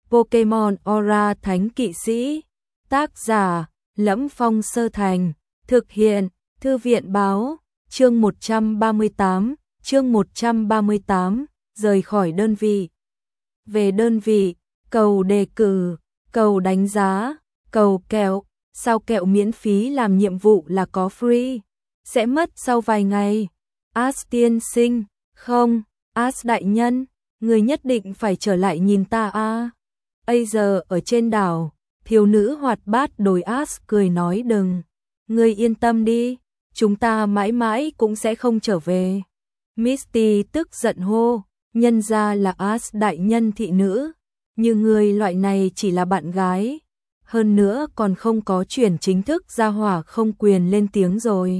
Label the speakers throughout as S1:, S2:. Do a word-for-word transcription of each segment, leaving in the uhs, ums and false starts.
S1: Pokemon Aura Thánh Kỵ Sĩ. Tác giả: Lẫm Phong Sơ Thành. Thực hiện: Thư viện báo. Chương một trăm ba mươi tám, chương một trăm ba mươi tám, rời khỏi đơn vị. Về đơn vị, cầu đề cử, cầu đánh giá, cầu kẹo, sao kẹo miễn phí làm nhiệm vụ là có free, sẽ mất sau vài ngày. As tiên sinh, không, As đại nhân, người nhất định phải trở lại nhìn ta a. Bây giờ ở trên đảo, thiếu nữ hoạt bát đối As cười nói đừng, ngươi yên tâm đi, chúng ta mãi mãi cũng sẽ không trở về. Misty tức giận hô, nhân ra là As đại nhân thị nữ, như người loại này chỉ là bạn gái, hơn nữa còn không có chuyển chính thức ra hỏa không quyền lên tiếng rồi.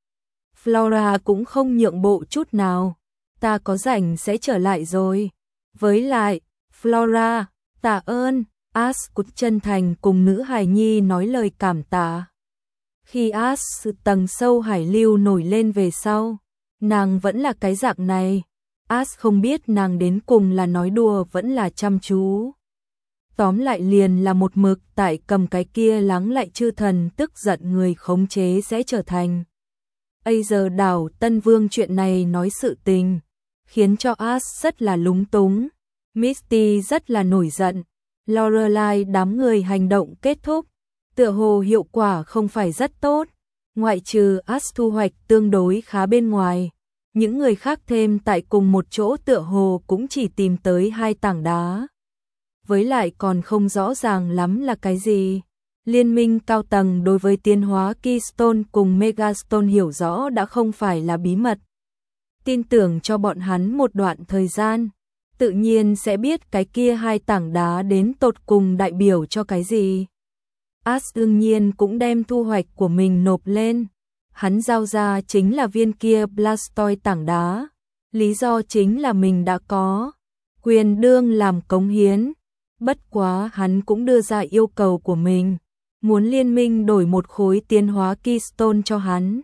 S1: Flora cũng không nhượng bộ chút nào, ta có rảnh sẽ trở lại rồi. Với lại, Flora, tạ ơn, As cút chân thành cùng nữ hài nhi nói lời cảm tạ. Khi As tầng sâu hải lưu nổi lên về sau, nàng vẫn là cái dạng này. As không biết nàng đến cùng là nói đùa vẫn là chăm chú. Tóm lại liền là một mực tại cầm cái kia lắng lại chư thần tức giận người khống chế sẽ trở thành. Bây giờ đảo Tân Vương chuyện này nói sự tình, khiến cho As rất là lúng túng. Misty rất là nổi giận. Lorelai đám người hành động kết thúc, tựa hồ hiệu quả không phải rất tốt. Ngoại trừ As thu hoạch tương đối khá bên ngoài, những người khác thêm tại cùng một chỗ tựa hồ cũng chỉ tìm tới hai tảng đá. Với lại còn không rõ ràng lắm là cái gì. Liên minh cao tầng đối với tiến hóa Keystone cùng Megastone hiểu rõ đã không phải là bí mật. Tin tưởng cho bọn hắn một đoạn thời gian, tự nhiên sẽ biết cái kia hai tảng đá đến tột cùng đại biểu cho cái gì. As đương nhiên cũng đem thu hoạch của mình nộp lên. Hắn giao ra chính là viên kia Blastoise tảng đá. Lý do chính là mình đã có quyền đương làm cống hiến. Bất quá hắn cũng đưa ra yêu cầu của mình, muốn liên minh đổi một khối tiến hóa Keystone cho hắn.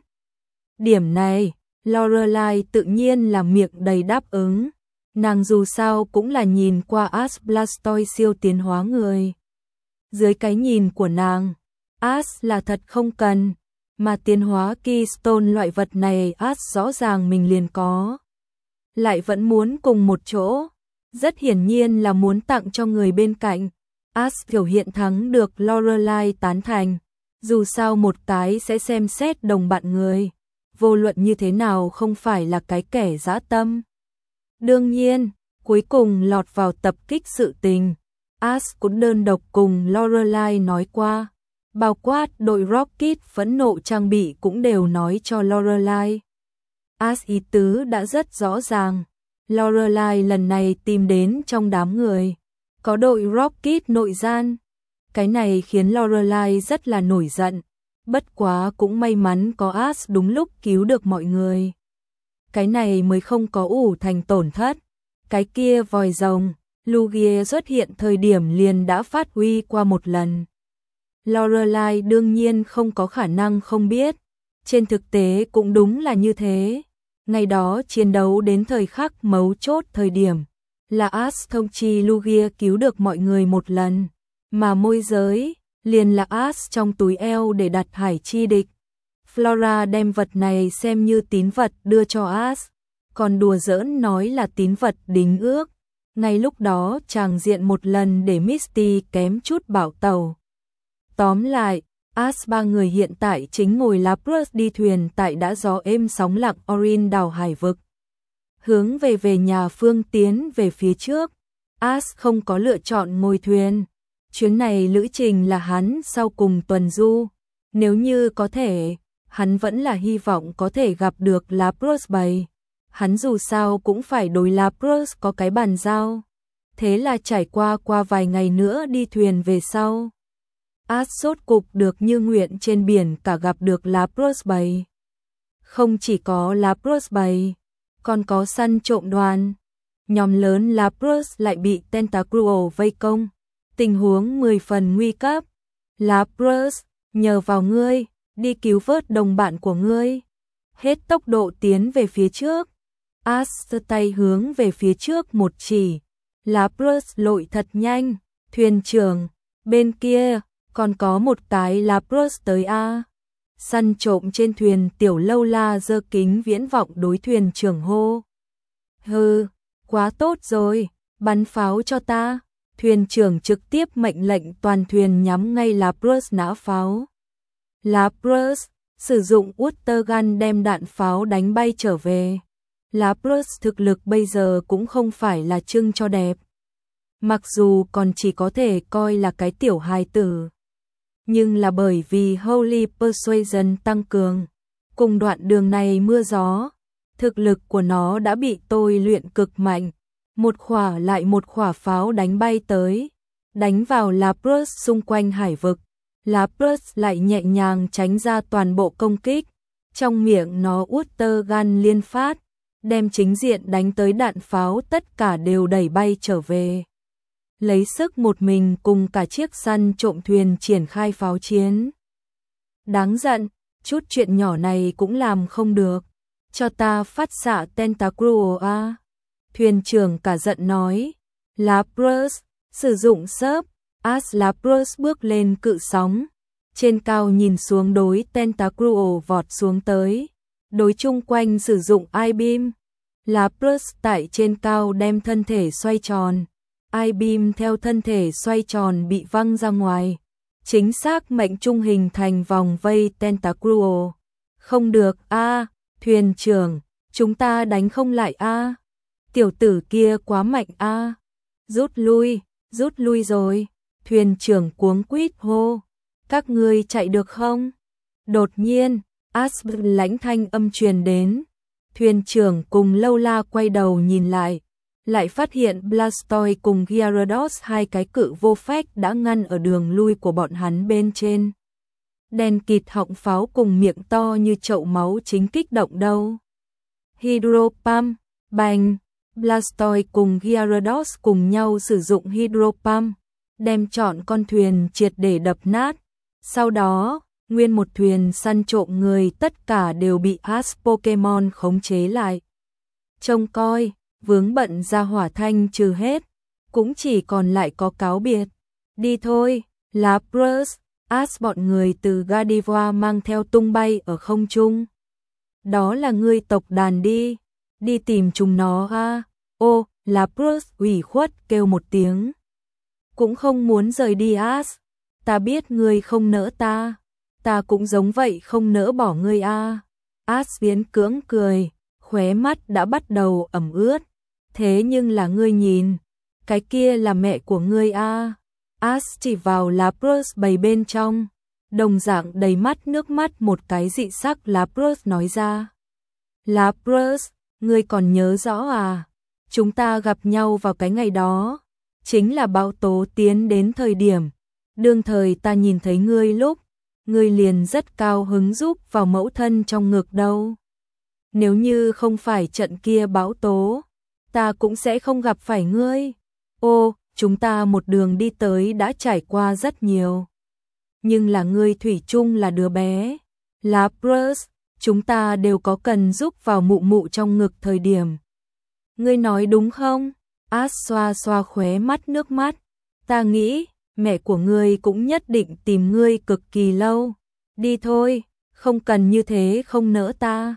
S1: Điểm này, Lorelai tự nhiên là miệng đầy đáp ứng. Nàng dù sao cũng là nhìn qua As Blastoise siêu tiến hóa người. Dưới cái nhìn của nàng, As là thật không cần, mà tiến hóa Keystone loại vật này As rõ ràng mình liền có. Lại vẫn muốn cùng một chỗ, rất hiển nhiên là muốn tặng cho người bên cạnh. As biểu hiện thắng được Lorelai tán thành, dù sao một cái sẽ xem xét đồng bạn người, vô luận như thế nào không phải là cái kẻ dã tâm. Đương nhiên, cuối cùng lọt vào tập kích sự tình, As cũng đơn độc cùng Lorelai nói qua, bao quát đội Rocket phẫn nộ trang bị cũng đều nói cho Lorelai. As ý tứ đã rất rõ ràng, Lorelai lần này tìm đến trong đám người, có đội Rocket nội gian. Cái này khiến Lorelai rất là nổi giận, bất quá cũng may mắn có As đúng lúc cứu được mọi người. Cái này mới không có ủ thành tổn thất. Cái kia vòi rồng, Lugia xuất hiện thời điểm liền đã phát huy qua một lần. Lorelai đương nhiên không có khả năng không biết. Trên thực tế cũng đúng là như thế. Ngày đó chiến đấu đến thời khắc mấu chốt thời điểm, là As thông chi Lugia cứu được mọi người một lần. Mà môi giới, liền là As trong túi eo để đặt hải chi địch. Flora đem vật này xem như tín vật đưa cho As, còn đùa giỡn nói là tín vật đính ước. Ngay lúc đó chàng diện một lần để Misty kém chút bảo tàu. Tóm lại, As ba người hiện tại chính ngồi Lapras đi thuyền tại đã gió êm sóng lặng Orin đảo hải vực. Hướng về về nhà phương tiến về phía trước, As không có lựa chọn ngồi thuyền. Chuyến này lữ trình là hắn sau cùng tuần du. Nếu như có thể, hắn vẫn là hy vọng có thể gặp được Lapras bầy. Hắn dù sao cũng phải đối Lapras có cái bàn giao. Thế là trải qua qua vài ngày nữa đi thuyền về sau, As sốt cục được như nguyện trên biển cả gặp được Lapras bầy. Không chỉ có Lapras bầy, còn có săn trộm đoàn. Nhóm lớn Lapras lại bị Tentacruel vây công. Tình huống mười phần nguy cấp. Lapras, nhờ vào ngươi, đi cứu vớt đồng bạn của ngươi. Hết tốc độ tiến về phía trước. As giơ tay hướng về phía trước một chỉ. Lapras lội thật nhanh, Thuyền trưởng, bên kia, còn có một cái Lapras tới a. Săn trộm trên thuyền Tiểu Lâu La giơ kính viễn vọng đối thuyền trưởng hô. Hừ, quá tốt rồi, bắn pháo cho ta. Thuyền trưởng trực tiếp mệnh lệnh toàn thuyền nhắm ngay Lapras nã pháo. Lapras sử dụng water gun đem đạn pháo đánh bay trở về. Lapras thực lực bây giờ cũng không phải là trưng cho đẹp. Mặc dù còn chỉ có thể coi là cái tiểu hài tử, nhưng là bởi vì Holy Persuasion tăng cường, cùng đoạn đường này mưa gió, thực lực của nó đã bị tôi luyện cực mạnh. Một khỏa lại một khỏa pháo đánh bay tới, đánh vào Lapras xung quanh hải vực. Lapras lại nhẹ nhàng tránh ra toàn bộ công kích, trong miệng nó water gun liên phát, đem chính diện đánh tới đạn pháo tất cả đều đẩy bay trở về. Lấy sức một mình cùng cả chiếc săn trộm thuyền triển khai pháo chiến. Đáng giận, chút chuyện nhỏ này cũng làm không được. Cho ta phát xạ Tentacruel a. Thuyền trưởng cả giận nói. Lapras, sử dụng sớp. As Lapras bước lên cự sóng. Trên cao nhìn xuống đối Tentacruel vọt xuống tới. Đối chung quanh sử dụng I-beam. Lapras tại trên cao đem thân thể xoay tròn. I-beam theo thân thể xoay tròn bị văng ra ngoài. Chính xác mệnh trung hình thành vòng vây Tentacruel. Không được a, thuyền trưởng, chúng ta đánh không lại a. Tiểu tử kia quá mạnh a. Rút lui, rút lui rồi. Thuyền trưởng cuống quýt hô. Các ngươi chạy được không? Đột nhiên, Asp lãnh thanh âm truyền đến. Thuyền trưởng cùng Lâu La quay đầu nhìn lại, lại phát hiện Blastoise cùng Gyarados hai cái cự vô phách đã ngăn ở đường lui của bọn hắn bên trên. Đèn kịt họng pháo cùng miệng to như chậu máu chính kích động đâu. Hydro Pump, bành, Blastoise cùng Gyarados cùng nhau sử dụng Hydro Pump, đem trọn con thuyền triệt để đập nát. Sau đó, nguyên một thuyền săn trộm người tất cả đều bị As Pokemon khống chế lại. Trông coi, vướng bận ra hỏa thanh trừ hết, cũng chỉ còn lại có cáo biệt. Đi thôi, Lapras, As bọn người từ Gardevoir mang theo tung bay ở không trung. Đó là ngươi tộc đàn đi, đi tìm chúng nó a. Ô, Lapras ủy khuất kêu một tiếng. Cũng không muốn rời đi As, ta biết ngươi không nỡ ta, ta cũng giống vậy không nỡ bỏ ngươi a. As biến cưỡng cười, khóe mắt đã bắt đầu ẩm ướt. Thế nhưng là ngươi nhìn, cái kia là mẹ của ngươi a. As chỉ vào Lapras bầy bên trong, đồng dạng đầy mắt nước mắt một cái dị sắc. Lapras nói ra. Lapras, ngươi còn nhớ rõ à? Chúng ta gặp nhau vào cái ngày đó, chính là bão tố tiến đến thời điểm. Đương thời ta nhìn thấy ngươi lúc, ngươi liền rất cao hứng giúp vào mẫu thân trong ngực đâu. Nếu như không phải trận kia bão tố, ta cũng sẽ không gặp phải ngươi. Ô, chúng ta một đường đi tới đã trải qua rất nhiều. Nhưng là ngươi thủy chung là đứa bé. Lapras, chúng ta đều có cần giúp vào mụ mụ trong ngực thời điểm. Ngươi nói đúng không? As xoa xoa khóe mắt nước mắt. Ta nghĩ, mẹ của ngươi cũng nhất định tìm ngươi cực kỳ lâu. Đi thôi, không cần như thế không nỡ ta.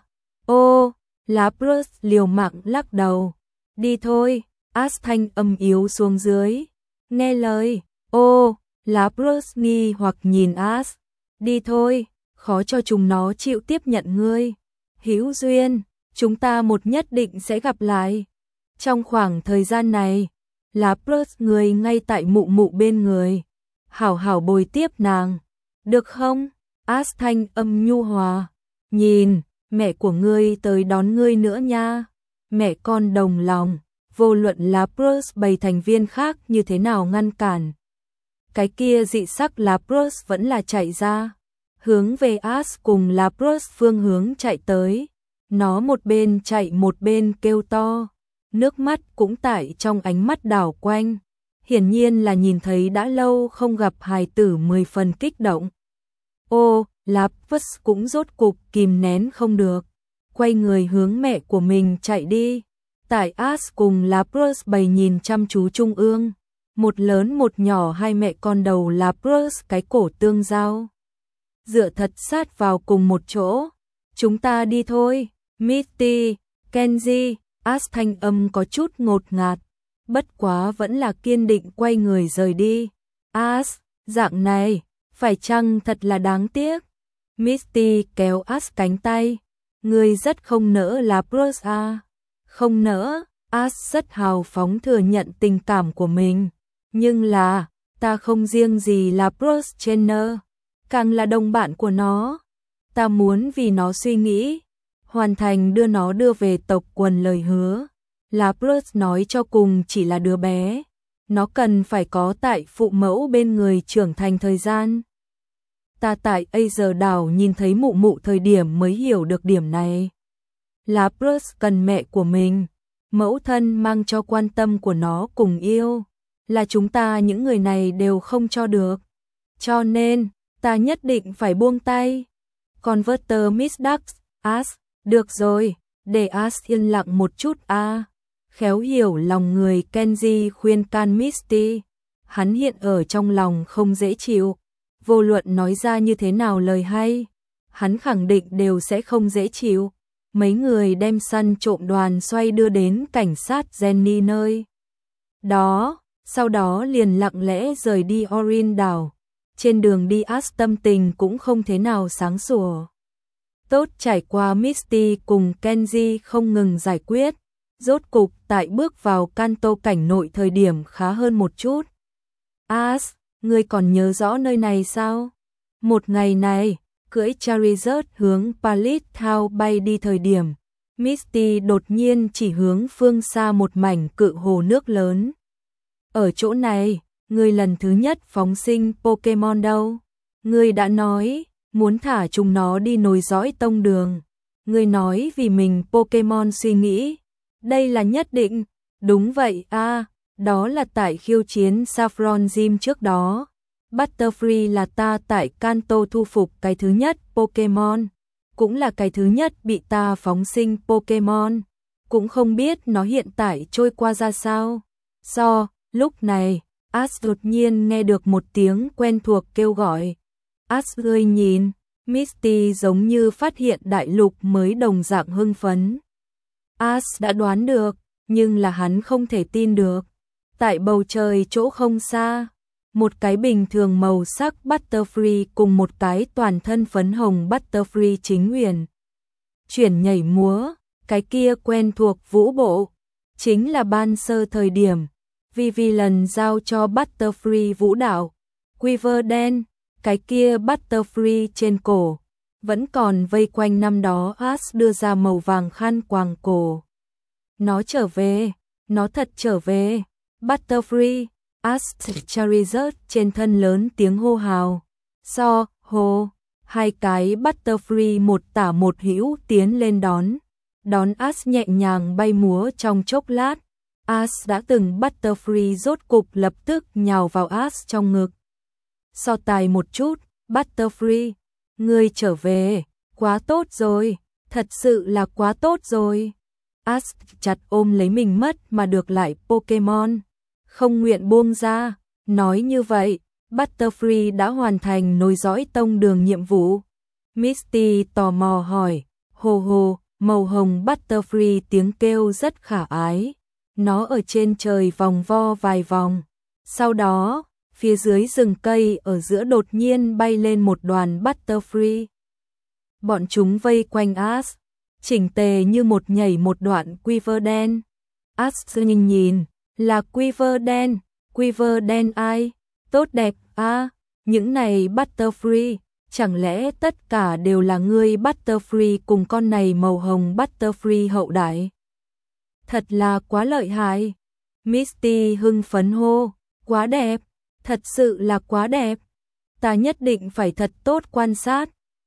S1: Ô, Lapras liều mạng lắc đầu. Đi thôi, As thanh âm yếu xuống dưới. Nghe lời, ô, Lapras nghi hoặc nhìn As. Đi thôi, khó cho chúng nó chịu tiếp nhận ngươi. Hữu duyên, chúng ta một nhất định sẽ gặp lại. Trong khoảng thời gian này, Lapras người ngay tại mụ mụ bên người. Hảo hảo bồi tiếp nàng. Được không? As thanh âm nhu hòa. Nhìn, mẹ của ngươi tới đón ngươi nữa nha. Mẹ con đồng lòng, vô luận Lapras bầy thành viên khác như thế nào ngăn cản. Cái kia dị sắc Lapras vẫn là chạy ra, hướng về As cùng Lapras phương hướng chạy tới. Nó một bên chạy một bên kêu to, nước mắt cũng tại trong ánh mắt đảo quanh. Hiển nhiên là nhìn thấy đã lâu không gặp hài tử mười phần kích động. Ô, Lapras cũng rốt cục kìm nén không được, quay người hướng mẹ của mình chạy đi. Tại As cùng Lapras bầy nhìn chăm chú trung ương, một lớn một nhỏ hai mẹ con đầu là Bruce cái cổ tương giao. Dựa thật sát vào cùng một chỗ. Chúng ta đi thôi, Misty, Kenji, Ash thanh âm có chút ngột ngạt. Bất quá vẫn là kiên định quay người rời đi. Ash, dạng này, phải chăng thật là đáng tiếc. Misty kéo Ash cánh tay. Người rất không nỡ là Bruce à. Không nỡ, Ash rất hào phóng thừa nhận tình cảm của mình. Nhưng là, ta không riêng gì là Bruce Jenner, càng là đồng bạn của nó. Ta muốn vì nó suy nghĩ, hoàn thành đưa nó đưa về tộc quần lời hứa. Là Bruce nói cho cùng chỉ là đứa bé. Nó cần phải có tại phụ mẫu bên người trưởng thành thời gian. Ta tại Asia đảo nhìn thấy mụ mụ thời điểm mới hiểu được điểm này. Là Bruce cần mẹ của mình, mẫu thân mang cho quan tâm của nó cùng yêu. Là chúng ta những người này đều không cho được. Cho nên, ta nhất định phải buông tay. Converter Miss Ducks, Ash, được rồi, để Ash yên lặng một chút a. À. Khéo hiểu lòng người Kenji khuyên can Misty. Hắn hiện ở trong lòng không dễ chịu. Vô luận nói ra như thế nào lời hay, hắn khẳng định đều sẽ không dễ chịu. Mấy người đem săn trộm đoàn xoay đưa đến cảnh sát Jenny nơi đó, sau đó liền lặng lẽ rời đi Orin đảo. Trên đường đi Ash tâm tình cũng không thế nào sáng sủa. Tốt trải qua Misty cùng Kenji không ngừng giải quyết, rốt cục tại bước vào Kanto cảnh nội thời điểm khá hơn một chút. Ash, ngươi còn nhớ rõ nơi này sao? Một ngày này, cưỡi Charizard hướng Pallet Town bay đi thời điểm, Misty đột nhiên chỉ hướng phương xa một mảnh cự hồ nước lớn. Ở chỗ này, ngươi lần thứ nhất phóng sinh Pokemon đâu? Ngươi đã nói, muốn thả chúng nó đi nối dõi tông đường. Ngươi nói vì mình Pokemon suy nghĩ. Đây là nhất định. Đúng vậy a, à, đó là tại khiêu chiến Saffron Gym trước đó. Butterfree là ta tại Kanto thu phục cái thứ nhất Pokemon. Cũng là cái thứ nhất bị ta phóng sinh Pokemon. Cũng không biết nó hiện tại trôi qua ra sao. So, lúc này, Ash đột nhiên nghe được một tiếng quen thuộc kêu gọi. Ash ơi nhìn, Misty giống như phát hiện đại lục mới đồng dạng hưng phấn. Ash đã đoán được, nhưng là hắn không thể tin được. Tại bầu trời chỗ không xa, một cái bình thường màu sắc Butterfree cùng một cái toàn thân phấn hồng Butterfree chính huyền. Chuyển nhảy múa, cái kia quen thuộc vũ bộ, chính là ban sơ thời điểm. Vivi lần giao cho Butterfree vũ đạo, quiver đen, cái kia Butterfree trên cổ, vẫn còn vây quanh năm đó Ash đưa ra màu vàng khăn quàng cổ. Nó trở về, nó thật trở về, Butterfree, Ash Charizard trên thân lớn tiếng hô hào. So, hô, hai cái Butterfree một tả một hữu tiến lên đón. Đón Ash nhẹ nhàng bay múa trong chốc lát. Ash đã từng Butterfree rốt cục lập tức nhào vào Ash trong ngực. So tài một chút, Butterfree, ngươi trở về, quá tốt rồi, thật sự là quá tốt rồi. Ash chặt ôm lấy mình mất mà được lại Pokemon, không nguyện buông ra, nói như vậy, Butterfree đã hoàn thành nối dõi tông đường nhiệm vụ. Misty tò mò hỏi, hồ hồ, màu hồng Butterfree tiếng kêu rất khả ái. Nó ở trên trời vòng vo vài vòng. Sau đó, phía dưới rừng cây ở giữa đột nhiên bay lên một đoàn Butterfree. Bọn chúng vây quanh Ash, chỉnh tề như một nhảy một đoạn quiver đen. Ash nhìn nhìn, là quiver đen, quiver đen ai? Tốt đẹp à, những này Butterfree, chẳng lẽ tất cả đều là ngươi Butterfree cùng con này màu hồng Butterfree hậu đại? Thật là quá lợi hại. Misty hưng phấn hô, quá đẹp, thật sự là quá đẹp. Ta nhất định phải thật tốt quan sát.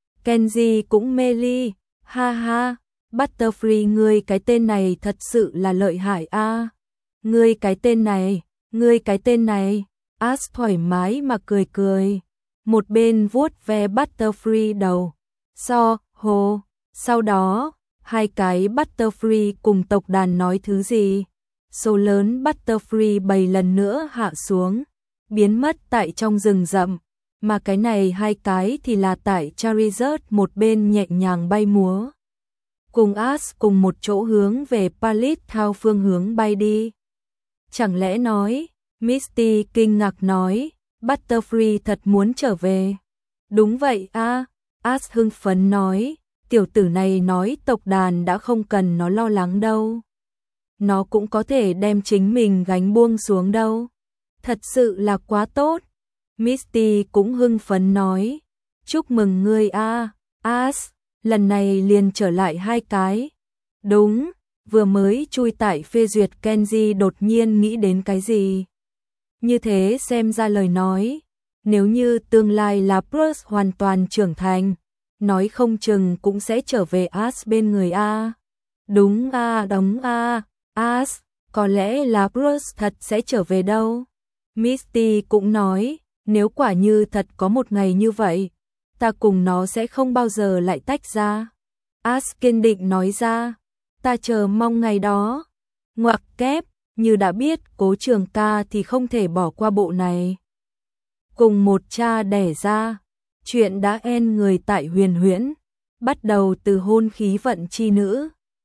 S1: Kenji cũng mê ly, ha ha, Butterfree ngươi cái tên này thật sự là lợi hại a. À. Ngươi cái tên này, ngươi cái tên này, Ash thoải mái mà cười cười. Một bên vuốt ve Butterfree đầu. So, hồ, sau đó, hai cái Butterfree cùng tộc đàn nói thứ gì. số lớn Butterfree bảy lần nữa hạ xuống, biến mất tại trong rừng rậm, mà cái này hai cái thì là tại Charizard một bên nhẹ nhàng bay múa. Cùng Ash cùng một chỗ hướng về Pallet theo phương hướng bay đi. Chẳng lẽ nói, Misty kinh ngạc nói, Butterfree thật muốn trở về. Đúng vậy a, à, Ash hưng phấn nói, tiểu tử này nói tộc đàn đã không cần nó lo lắng đâu. Nó cũng có thể đem chính mình gánh buông xuống đâu. Thật sự là quá tốt. Misty cũng hưng phấn nói, chúc mừng ngươi a, à, Ash, lần này liền trở lại hai cái. Đúng, vừa mới chui tại phê duyệt Kenji đột nhiên nghĩ đến cái gì. Như thế xem ra lời nói, nếu như tương lai là Bruce hoàn toàn trưởng thành, nói không chừng cũng sẽ trở về Ash bên người a. Đúng a, à, đóng a, à, Ash, có lẽ là Bruce thật sẽ trở về đâu. Misty cũng nói, nếu quả như thật có một ngày như vậy, ta cùng nó sẽ không bao giờ lại tách ra. Ash kiên định nói ra, ta chờ mong ngày đó. Ngoặc kép, như đã biết Cố Trường Ca thì không thể bỏ qua bộ này. Cùng một cha đẻ ra, chuyện đã end người tại Huyền Huyễn, bắt đầu từ hôn khí vận chi nữ.